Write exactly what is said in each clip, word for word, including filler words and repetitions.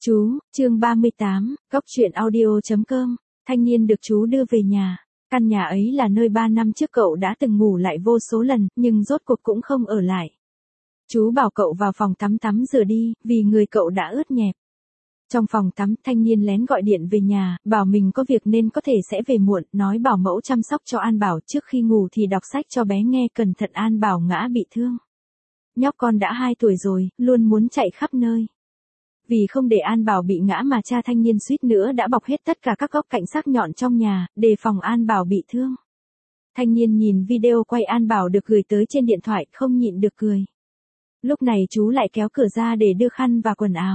Chú, chương ba mươi tám, góc chuyện audio.com, thanh niên được chú đưa về nhà. Căn nhà ấy là nơi ba năm trước cậu đã từng ngủ lại vô số lần, nhưng rốt cuộc cũng không ở lại. Chú bảo cậu vào phòng tắm tắm rửa đi, vì người cậu đã ướt nhẹp. Trong phòng tắm, thanh niên lén gọi điện về nhà, bảo mình có việc nên có thể sẽ về muộn, nói bảo mẫu chăm sóc cho An Bảo, trước khi ngủ thì đọc sách cho bé nghe, cẩn thận An Bảo ngã bị thương. Nhóc con đã hai tuổi rồi, luôn muốn chạy khắp nơi. Vì không để An Bảo bị ngã mà cha thanh niên suýt nữa đã bọc hết tất cả các góc cạnh sắc nhọn trong nhà, đề phòng An Bảo bị thương. Thanh niên nhìn video quay An Bảo được gửi tới trên điện thoại, không nhịn được cười. Lúc này chú lại kéo cửa ra để đưa khăn và quần áo.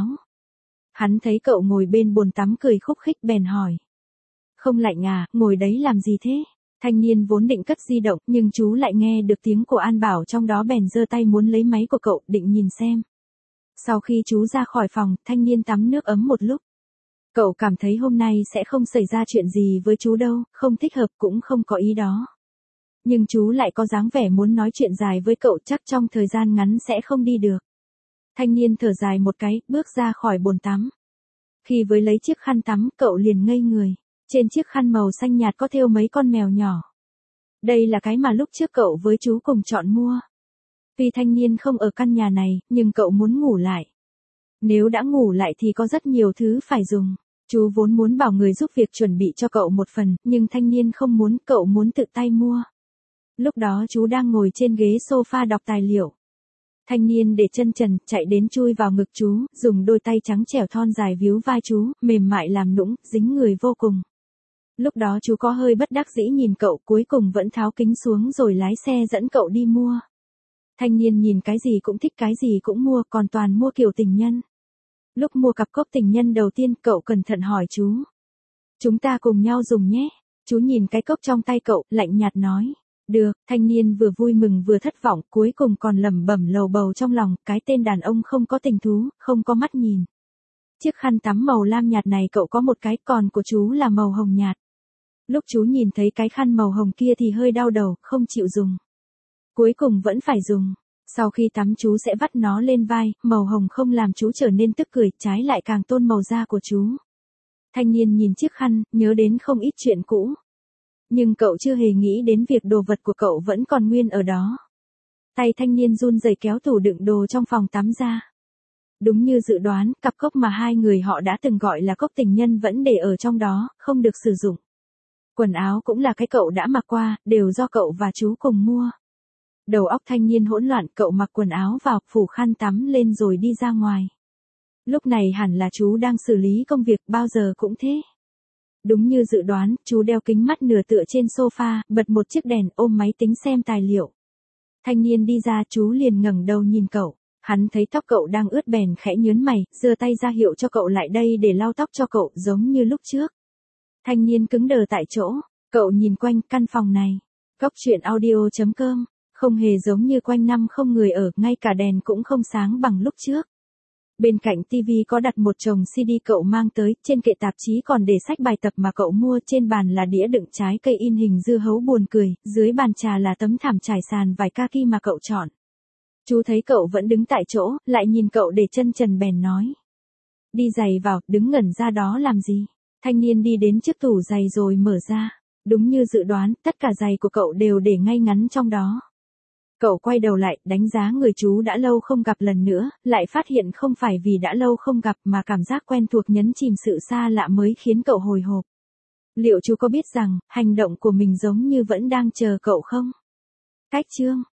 Hắn thấy cậu ngồi bên bồn tắm cười khúc khích bèn hỏi. Không lạnh à, ngồi đấy làm gì thế? Thanh niên vốn định cất di động, nhưng chú lại nghe được tiếng của An Bảo trong đó bèn giơ tay muốn lấy máy của cậu, định nhìn xem. Sau khi chú ra khỏi phòng, thanh niên tắm nước ấm một lúc. Cậu cảm thấy hôm nay sẽ không xảy ra chuyện gì với chú đâu, không thích hợp cũng không có ý đó. Nhưng chú lại có dáng vẻ muốn nói chuyện dài với cậu, chắc trong thời gian ngắn sẽ không đi được. Thanh niên thở dài một cái, bước ra khỏi bồn tắm. Khi với lấy chiếc khăn tắm, cậu liền ngây người. Trên chiếc khăn màu xanh nhạt có thêu mấy con mèo nhỏ. Đây là cái mà lúc trước cậu với chú cùng chọn mua. Tuy thanh niên không ở căn nhà này, nhưng cậu muốn ngủ lại. Nếu đã ngủ lại thì có rất nhiều thứ phải dùng. Chú vốn muốn bảo người giúp việc chuẩn bị cho cậu một phần, nhưng thanh niên không muốn, cậu muốn tự tay mua. Lúc đó chú đang ngồi trên ghế sofa đọc tài liệu. Thanh niên để chân trần, chạy đến chui vào ngực chú, dùng đôi tay trắng trẻo thon dài víu vai chú, mềm mại làm nũng, dính người vô cùng. Lúc đó chú có hơi bất đắc dĩ nhìn cậu, cuối cùng vẫn tháo kính xuống rồi lái xe dẫn cậu đi mua. Thanh niên nhìn cái gì cũng thích, cái gì cũng mua, còn toàn mua kiểu tình nhân. Lúc mua cặp cốc tình nhân đầu tiên, cậu cẩn thận hỏi chú. Chúng ta cùng nhau dùng nhé. Chú nhìn cái cốc trong tay cậu, lạnh nhạt nói. Được, thanh niên vừa vui mừng vừa thất vọng, cuối cùng còn lẩm bẩm lầu bầu trong lòng, cái tên đàn ông không có tình thú, không có mắt nhìn. Chiếc khăn tắm màu lam nhạt này cậu có một cái, còn của chú là màu hồng nhạt. Lúc chú nhìn thấy cái khăn màu hồng kia thì hơi đau đầu, không chịu dùng. Cuối cùng vẫn phải dùng. Sau khi tắm chú sẽ vắt nó lên vai, màu hồng không làm chú trở nên tức cười, trái lại càng tôn màu da của chú. Thanh niên nhìn chiếc khăn, nhớ đến không ít chuyện cũ. Nhưng cậu chưa hề nghĩ đến việc đồ vật của cậu vẫn còn nguyên ở đó. Tay thanh niên run rẩy kéo tủ đựng đồ trong phòng tắm ra. Đúng như dự đoán, cặp cốc mà hai người họ đã từng gọi là cốc tình nhân vẫn để ở trong đó, không được sử dụng. Quần áo cũng là cái cậu đã mặc qua, đều do cậu và chú cùng mua. Đầu óc thanh niên hỗn loạn, cậu mặc quần áo vào, phủ khăn tắm lên rồi đi ra ngoài. Lúc này hẳn là chú đang xử lý công việc, bao giờ cũng thế. Đúng như dự đoán, chú đeo kính mắt nửa tựa trên sofa, bật một chiếc đèn, ôm máy tính xem tài liệu. Thanh niên đi ra, chú liền ngẩng đầu nhìn cậu. Hắn thấy tóc cậu đang ướt bèn khẽ nhớn mày, giơ tay ra hiệu cho cậu lại đây để lau tóc cho cậu, giống như lúc trước. Thanh niên cứng đờ tại chỗ, cậu nhìn quanh căn phòng này. Góc chuyện audio.com, không hề giống như quanh năm không người ở, ngay cả đèn cũng không sáng bằng lúc trước. Bên cạnh tivi có đặt một chồng xê đê cậu mang tới, trên kệ tạp chí còn để sách bài tập mà cậu mua, trên bàn là đĩa đựng trái cây in hình dưa hấu buồn cười, dưới bàn trà là tấm thảm trải sàn vải kaki mà cậu chọn. Chú thấy cậu vẫn đứng tại chỗ, lại nhìn cậu để chân trần bèn nói. Đi giày vào, đứng ngẩn ra đó làm gì? Thanh niên đi đến trước tủ giày rồi mở ra. Đúng như dự đoán, tất cả giày của cậu đều để ngay ngắn trong đó. Cậu quay đầu lại, đánh giá người chú đã lâu không gặp lần nữa, lại phát hiện không phải vì đã lâu không gặp mà cảm giác quen thuộc nhấn chìm sự xa lạ mới khiến cậu hồi hộp. Liệu chú có biết rằng, hành động của mình giống như vẫn đang chờ cậu không? Cách chương